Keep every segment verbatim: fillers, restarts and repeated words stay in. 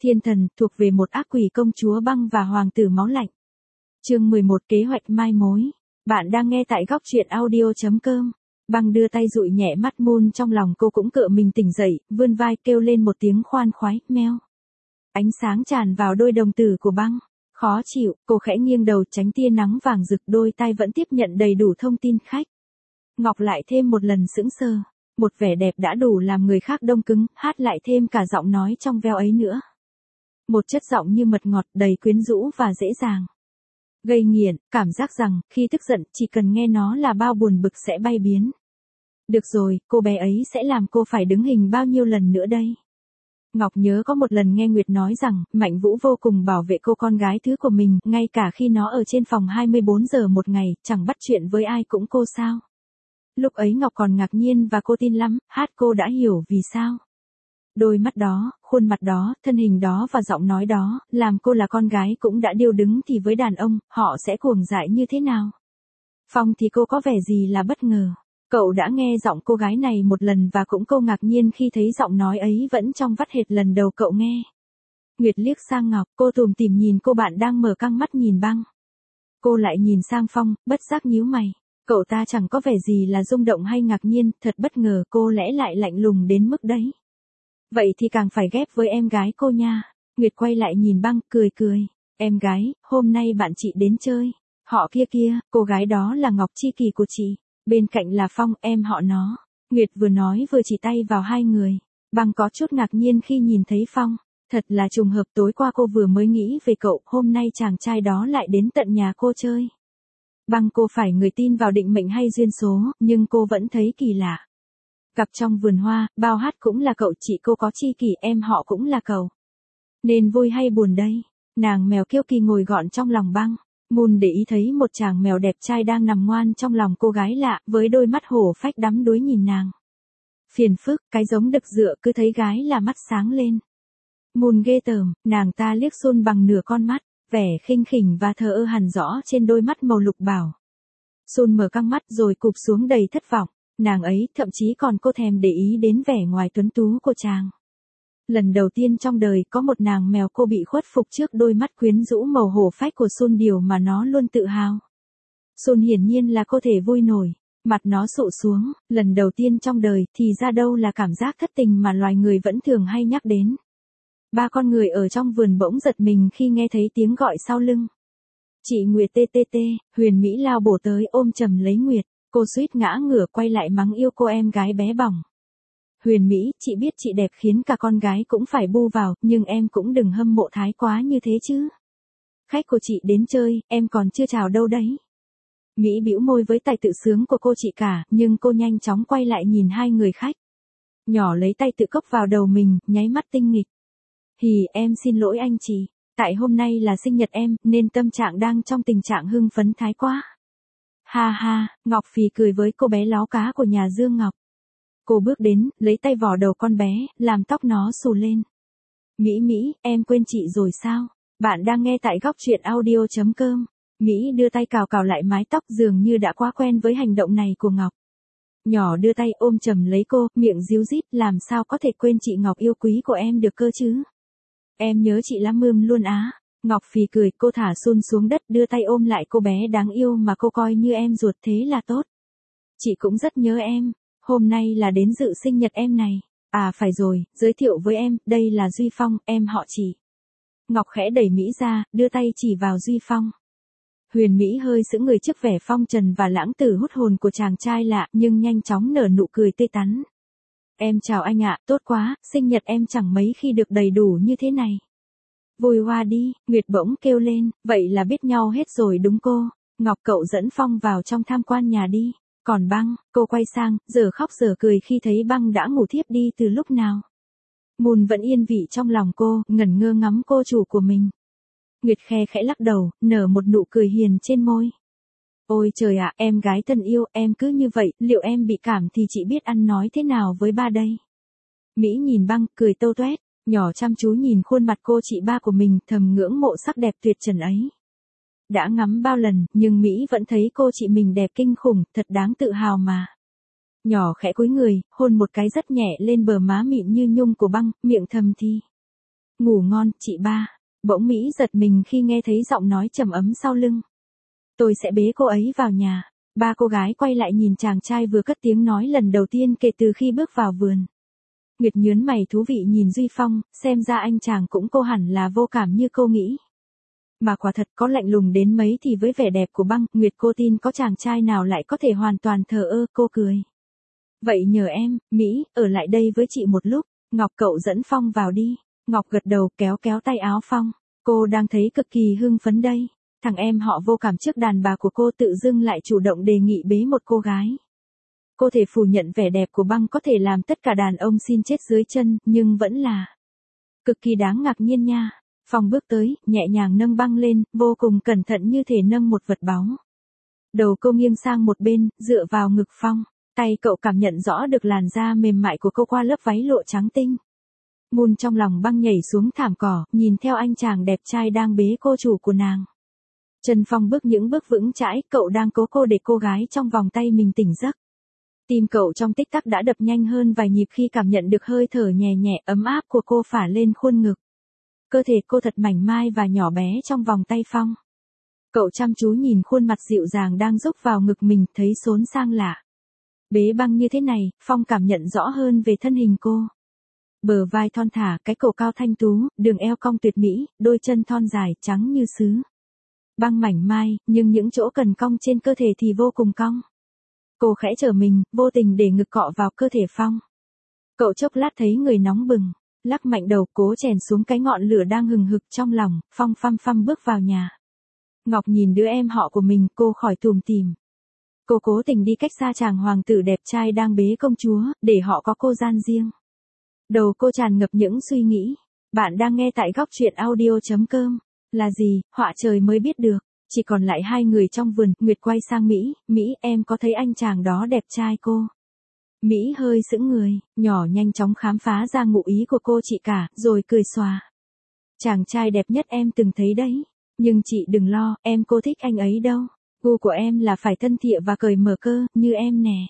Thiên thần, thuộc về một ác quỷ công chúa băng và hoàng tử máu lạnh. Chương mười một Kế hoạch mai mối. Bạn đang nghe tại góc truyện audio chấm com. Băng đưa tay dụi nhẹ mắt Moon, trong lòng cô cũng cựa mình tỉnh dậy, vươn vai kêu lên một tiếng khoan khoái, meo. Ánh sáng tràn vào đôi đồng tử của băng. Khó chịu, cô khẽ nghiêng đầu tránh tia nắng vàng rực, đôi tai vẫn tiếp nhận đầy đủ thông tin khách. Ngọc lại thêm một lần sững sờ. Một vẻ đẹp đã đủ làm người khác đông cứng, hát lại thêm cả giọng nói trong veo ấy nữa. Một chất giọng như mật ngọt, đầy quyến rũ và dễ dàng. Gây nghiện, cảm giác rằng, khi tức giận, chỉ cần nghe nó là bao buồn bực sẽ bay biến. Được rồi, cô bé ấy sẽ làm cô phải đứng hình bao nhiêu lần nữa đây? Ngọc nhớ có một lần nghe Nguyệt nói rằng, Mạnh Vũ vô cùng bảo vệ cô con gái thứ của mình, ngay cả khi nó ở trên phòng hai mươi bốn giờ một ngày, chẳng bắt chuyện với ai cũng cô sao. Lúc ấy Ngọc còn ngạc nhiên và cô tin lắm, hát cô đã hiểu vì sao. Đôi mắt đó, khuôn mặt đó, thân hình đó và giọng nói đó, làm cô là con gái cũng đã điêu đứng, thì với đàn ông, họ sẽ cuồng dại như thế nào? Phong thì cô có vẻ gì là bất ngờ. Cậu đã nghe giọng cô gái này một lần và cũng câu ngạc nhiên khi thấy giọng nói ấy vẫn trong vắt hệt lần đầu cậu nghe. Nguyệt liếc sang Ngọc, cô tủm tỉm nhìn cô bạn đang mở căng mắt nhìn băng. Cô lại nhìn sang Phong, bất giác nhíu mày. Cậu ta chẳng có vẻ gì là rung động hay ngạc nhiên, thật bất ngờ cô lẽ lại lạnh lùng đến mức đấy. Vậy thì càng phải ghép với em gái cô nha. Nguyệt quay lại nhìn băng, cười cười. Em gái, hôm nay bạn chị đến chơi. Họ kia kia, cô gái đó là Ngọc tri kỷ của chị. Bên cạnh là Phong, em họ nó. Nguyệt vừa nói vừa chỉ tay vào hai người. Băng có chút ngạc nhiên khi nhìn thấy Phong. Thật là trùng hợp, tối qua cô vừa mới nghĩ về cậu, hôm nay chàng trai đó lại đến tận nhà cô chơi. Băng cô phải người tin vào định mệnh hay duyên số, nhưng cô vẫn thấy kỳ lạ. Gặp trong vườn hoa, bao hát cũng là cậu, chị cô có tri kỷ, em họ cũng là cậu. Nên vui hay buồn đây? Nàng mèo kiêu kỳ ngồi gọn trong lòng băng. Moon để ý thấy một chàng mèo đẹp trai đang nằm ngoan trong lòng cô gái lạ, với đôi mắt hổ phách đắm đuối nhìn nàng. Phiền phức, cái giống đực dựa cứ thấy gái là mắt sáng lên. Moon ghê tởm, nàng ta liếc Sun bằng nửa con mắt, vẻ khinh khỉnh và thờ ơ hằn rõ trên đôi mắt màu lục bảo. Sun mở căng mắt rồi cụp xuống đầy thất vọng. Nàng ấy thậm chí còn cô thèm để ý đến vẻ ngoài tuấn tú của chàng. Lần đầu tiên trong đời có một nàng mèo cô bị khuất phục trước đôi mắt quyến rũ màu hổ phách của Sun, điều mà nó luôn tự hào. Sun hiển nhiên là cô thể vui nổi, mặt nó sụ xuống, lần đầu tiên trong đời thì ra đâu là cảm giác thất tình mà loài người vẫn thường hay nhắc đến. Ba con người ở trong vườn bỗng giật mình khi nghe thấy tiếng gọi sau lưng. Chị Nguyệt tê tê tê, Huyền Mỹ lao bổ tới ôm chầm lấy Nguyệt. Cô suýt ngã ngửa quay lại mắng yêu cô em gái bé bỏng. Huyền Mỹ, chị biết chị đẹp khiến cả con gái cũng phải bu vào, nhưng em cũng đừng hâm mộ thái quá như thế chứ. Khách của chị đến chơi, em còn chưa chào đâu đấy. Mỹ bĩu môi với tài tự sướng của cô chị cả, nhưng cô nhanh chóng quay lại nhìn hai người khách. Nhỏ lấy tay tự cốc vào đầu mình, nháy mắt tinh nghịch. Hì, em xin lỗi anh chị, tại hôm nay là sinh nhật em, nên tâm trạng đang trong tình trạng hưng phấn thái quá. Ha ha, Ngọc phì cười với cô bé láo cá của nhà Dương Ngọc. Cô bước đến, lấy tay vò đầu con bé, làm tóc nó xù lên. Mỹ Mỹ, em quên chị rồi sao? Bạn đang nghe tại góc truyện audio chấm com. Mỹ đưa tay cào cào lại mái tóc, dường như đã quá quen với hành động này của Ngọc. Nhỏ đưa tay ôm chầm lấy cô, miệng ríu rít, làm sao có thể quên chị Ngọc yêu quý của em được cơ chứ? Em nhớ chị lắm mươm luôn á. Ngọc phì cười, cô thả Sun xuống đất, đưa tay ôm lại cô bé đáng yêu mà cô coi như em ruột, thế là tốt. Chị cũng rất nhớ em, hôm nay là đến dự sinh nhật em này. À phải rồi, giới thiệu với em, đây là Duy Phong, em họ chị. Ngọc khẽ đẩy Mỹ ra, đưa tay chỉ vào Duy Phong. Huyền Mỹ hơi sững người trước vẻ phong trần và lãng tử hút hồn của chàng trai lạ, nhưng nhanh chóng nở nụ cười tươi tắn. Em chào anh ạ, tốt quá, sinh nhật em chẳng mấy khi được đầy đủ như thế này. Vui hoa đi, Nguyệt bỗng kêu lên, vậy là biết nhau hết rồi đúng cô. Ngọc cậu dẫn Phong vào trong tham quan nhà đi. Còn băng, cô quay sang, giờ khóc giờ cười khi thấy băng đã ngủ thiếp đi từ lúc nào. Moon vẫn yên vị trong lòng cô, ngẩn ngơ ngắm cô chủ của mình. Nguyệt khe khẽ lắc đầu, nở một nụ cười hiền trên môi. Ôi trời ạ, em gái thân yêu, em cứ như vậy, liệu em bị cảm thì chị biết ăn nói thế nào với ba đây? Mỹ nhìn băng, cười tâu toét. Nhỏ chăm chú nhìn khuôn mặt cô chị ba của mình, thầm ngưỡng mộ sắc đẹp tuyệt trần ấy. Đã ngắm bao lần, nhưng Mỹ vẫn thấy cô chị mình đẹp kinh khủng, thật đáng tự hào mà. Nhỏ khẽ cúi người, hôn một cái rất nhẹ lên bờ má mịn như nhung của băng, miệng thầm thì. Ngủ ngon, chị ba. Bỗng Mỹ giật mình khi nghe thấy giọng nói trầm ấm sau lưng. Tôi sẽ bế cô ấy vào nhà. Ba cô gái quay lại nhìn chàng trai vừa cất tiếng nói lần đầu tiên kể từ khi bước vào vườn. Nguyệt nhớn mày thú vị nhìn Duy Phong, xem ra anh chàng cũng cô hẳn là vô cảm như cô nghĩ. Mà quả thật có lạnh lùng đến mấy thì với vẻ đẹp của băng, Nguyệt cô tin có chàng trai nào lại có thể hoàn toàn thờ ơ, cô cười. Vậy nhờ em, Mỹ, ở lại đây với chị một lúc, Ngọc cậu dẫn Phong vào đi. Ngọc gật đầu kéo kéo tay áo Phong, cô đang thấy cực kỳ hưng phấn đây. Thằng em họ vô cảm trước đàn bà của cô tự dưng lại chủ động đề nghị bế một cô gái. Cô thể phủ nhận vẻ đẹp của băng có thể làm tất cả đàn ông xin chết dưới chân, nhưng vẫn là cực kỳ đáng ngạc nhiên nha. Phong bước tới, nhẹ nhàng nâng băng lên, vô cùng cẩn thận như thể nâng một vật báu. Đầu cô nghiêng sang một bên, dựa vào ngực Phong. Tay cậu cảm nhận rõ được làn da mềm mại của cô qua lớp váy lộ trắng tinh. Moon trong lòng băng nhảy xuống thảm cỏ, nhìn theo anh chàng đẹp trai đang bế cô chủ của nàng. Trần Phong bước những bước vững chãi, cậu đang cố cô để cô gái trong vòng tay mình tỉnh giấc. Tim cậu trong tích tắc đã đập nhanh hơn vài nhịp khi cảm nhận được hơi thở nhẹ nhẹ ấm áp của cô phả lên khuôn ngực. Cơ thể cô thật mảnh mai và nhỏ bé trong vòng tay Phong. Cậu chăm chú nhìn khuôn mặt dịu dàng đang rúc vào ngực mình, thấy xốn sang lạ. Bế băng như thế này, Phong cảm nhận rõ hơn về thân hình cô. Bờ vai thon thả, cái cổ cao thanh tú, đường eo cong tuyệt mỹ, đôi chân thon dài, trắng như sứ. Băng mảnh mai, nhưng những chỗ cần cong trên cơ thể thì vô cùng cong. Cô khẽ trở mình, vô tình để ngực cọ vào cơ thể Phong. Cậu chốc lát thấy người nóng bừng, lắc mạnh đầu cố chèn xuống cái ngọn lửa đang hừng hực trong lòng, Phong phăm phăm bước vào nhà. Ngọc nhìn đứa em họ của mình, cô khỏi tủm tỉm. Cô cố tình đi cách xa chàng hoàng tử đẹp trai đang bế công chúa, để họ có cô gian riêng. Đầu cô tràn ngập những suy nghĩ. Bạn đang nghe tại góc truyện audio chấm com. Là gì, họa trời mới biết được. Chỉ còn lại hai người trong vườn, Nguyệt quay sang Mỹ, Mỹ em có thấy anh chàng đó đẹp trai cô? Mỹ hơi sững người, nhỏ nhanh chóng khám phá ra ngụ ý của cô chị cả, rồi cười xòa. Chàng trai đẹp nhất em từng thấy đấy. Nhưng chị đừng lo, em cô thích anh ấy đâu. Gu của em là phải thân thiện và cởi mở cơ, như em nè.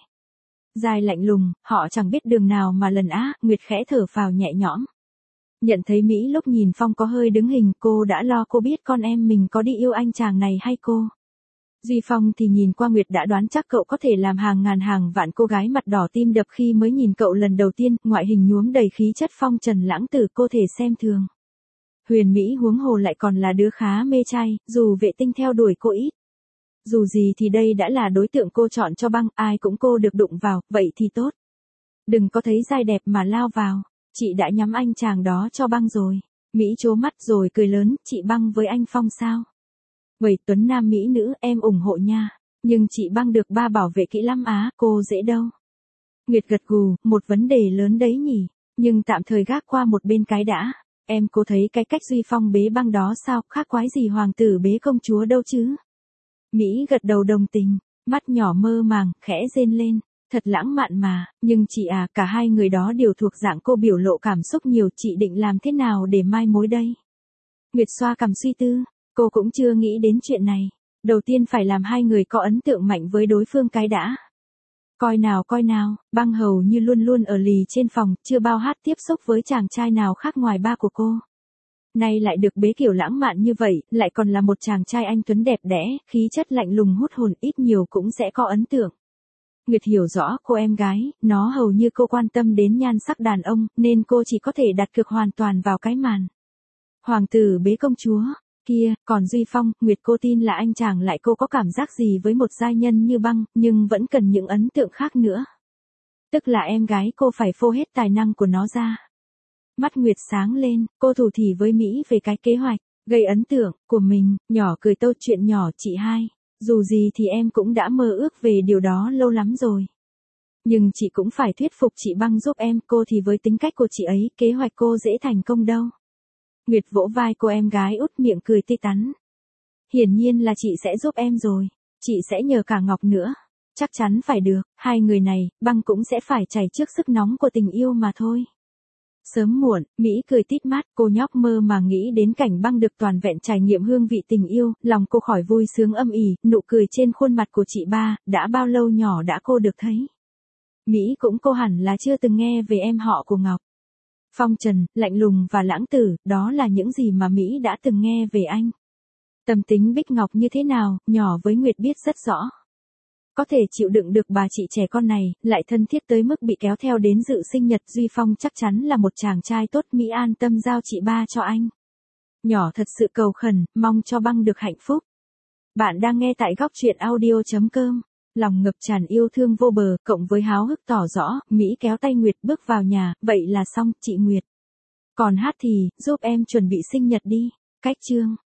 Dài lạnh lùng, họ chẳng biết đường nào mà lần á, Nguyệt khẽ thở phào nhẹ nhõm. Nhận thấy Mỹ lúc nhìn Phong có hơi đứng hình, cô đã lo cô biết con em mình có đi yêu anh chàng này hay cô. Duy Phong thì nhìn qua Nguyệt đã đoán chắc cậu có thể làm hàng ngàn hàng vạn cô gái mặt đỏ tim đập khi mới nhìn cậu lần đầu tiên, ngoại hình nhuốm đầy khí chất phong trần lãng tử cô thể xem thường. Huyền Mỹ huống hồ lại còn là đứa khá mê trai, dù vệ tinh theo đuổi cô ít. Dù gì thì đây đã là đối tượng cô chọn cho băng, ai cũng cô được đụng vào, vậy thì tốt. Đừng có thấy dai đẹp mà lao vào, chị đã nhắm anh chàng đó cho băng rồi. Mỹ trố mắt rồi cười lớn, chị băng với anh Phong sao? Vậy tuấn nam mỹ nữ, em ủng hộ nha. Nhưng chị băng được ba bảo vệ kỹ lắm á, cô dễ đâu. Nguyệt gật gù, một vấn đề lớn đấy nhỉ, nhưng tạm thời gác qua một bên cái đã. Em cô thấy cái cách Duy Phong bế băng đó sao, khác quái gì hoàng tử bế công chúa đâu chứ? Mỹ gật đầu đồng tình, mắt nhỏ mơ màng, khẽ rên lên. Thật lãng mạn mà, nhưng chị à, cả hai người đó đều thuộc dạng cô biểu lộ cảm xúc nhiều, chị định làm thế nào để mai mối đây? Nguyệt xoa cằm suy tư, cô cũng chưa nghĩ đến chuyện này. Đầu tiên phải làm hai người có ấn tượng mạnh với đối phương cái đã. Coi nào coi nào, băng hầu như luôn luôn ở lì trên phòng, chưa bao hát tiếp xúc với chàng trai nào khác ngoài ba của cô. Nay lại được bế kiểu lãng mạn như vậy, lại còn là một chàng trai anh tuấn đẹp đẽ, khí chất lạnh lùng hút hồn, ít nhiều cũng sẽ có ấn tượng. Nguyệt hiểu rõ cô em gái, nó hầu như cô quan tâm đến nhan sắc đàn ông, nên cô chỉ có thể đặt cược hoàn toàn vào cái màn. Hoàng tử bế công chúa, kia, còn Duy Phong, Nguyệt cô tin là anh chàng lại cô có cảm giác gì với một giai nhân như băng, nhưng vẫn cần những ấn tượng khác nữa. Tức là em gái cô phải phô hết tài năng của nó ra. Mắt Nguyệt sáng lên, cô thủ thỉ với Mỹ về cái kế hoạch, gây ấn tượng, của mình, nhỏ cười tâu chuyện nhỏ chị hai. Dù gì thì em cũng đã mơ ước về điều đó lâu lắm rồi. Nhưng chị cũng phải thuyết phục chị băng giúp em, cô thì với tính cách của chị ấy, kế hoạch cô dễ thành công đâu. Nguyệt vỗ vai cô em gái út miệng cười tươi tắn. Hiển nhiên là chị sẽ giúp em rồi, chị sẽ nhờ cả Ngọc nữa. Chắc chắn phải được, hai người này, băng cũng sẽ phải chảy trước sức nóng của tình yêu mà thôi. Sớm muộn, Mỹ cười tít mắt, cô nhóc mơ mà nghĩ đến cảnh băng được toàn vẹn trải nghiệm hương vị tình yêu, lòng cô khỏi vui sướng âm ỉ, nụ cười trên khuôn mặt của chị ba, đã bao lâu nhỏ đã cô được thấy. Mỹ cũng cô hẳn là chưa từng nghe về em họ của Ngọc. Phong trần, lạnh lùng và lãng tử, đó là những gì mà Mỹ đã từng nghe về anh. Tâm tính Bích Ngọc như thế nào, nhỏ với Nguyệt biết rất rõ. Có thể chịu đựng được bà chị trẻ con này, lại thân thiết tới mức bị kéo theo đến dự sinh nhật Duy Phong, chắc chắn là một chàng trai tốt. Mỹ an tâm giao chị ba cho anh. Nhỏ thật sự cầu khẩn, mong cho băng được hạnh phúc. Bạn đang nghe tại góc truyện audio.com. Lòng ngập tràn yêu thương vô bờ, cộng với háo hức tỏ rõ, Mỹ kéo tay Nguyệt bước vào nhà, vậy là xong, chị Nguyệt. Còn hát thì, giúp em chuẩn bị sinh nhật đi. Cách chương.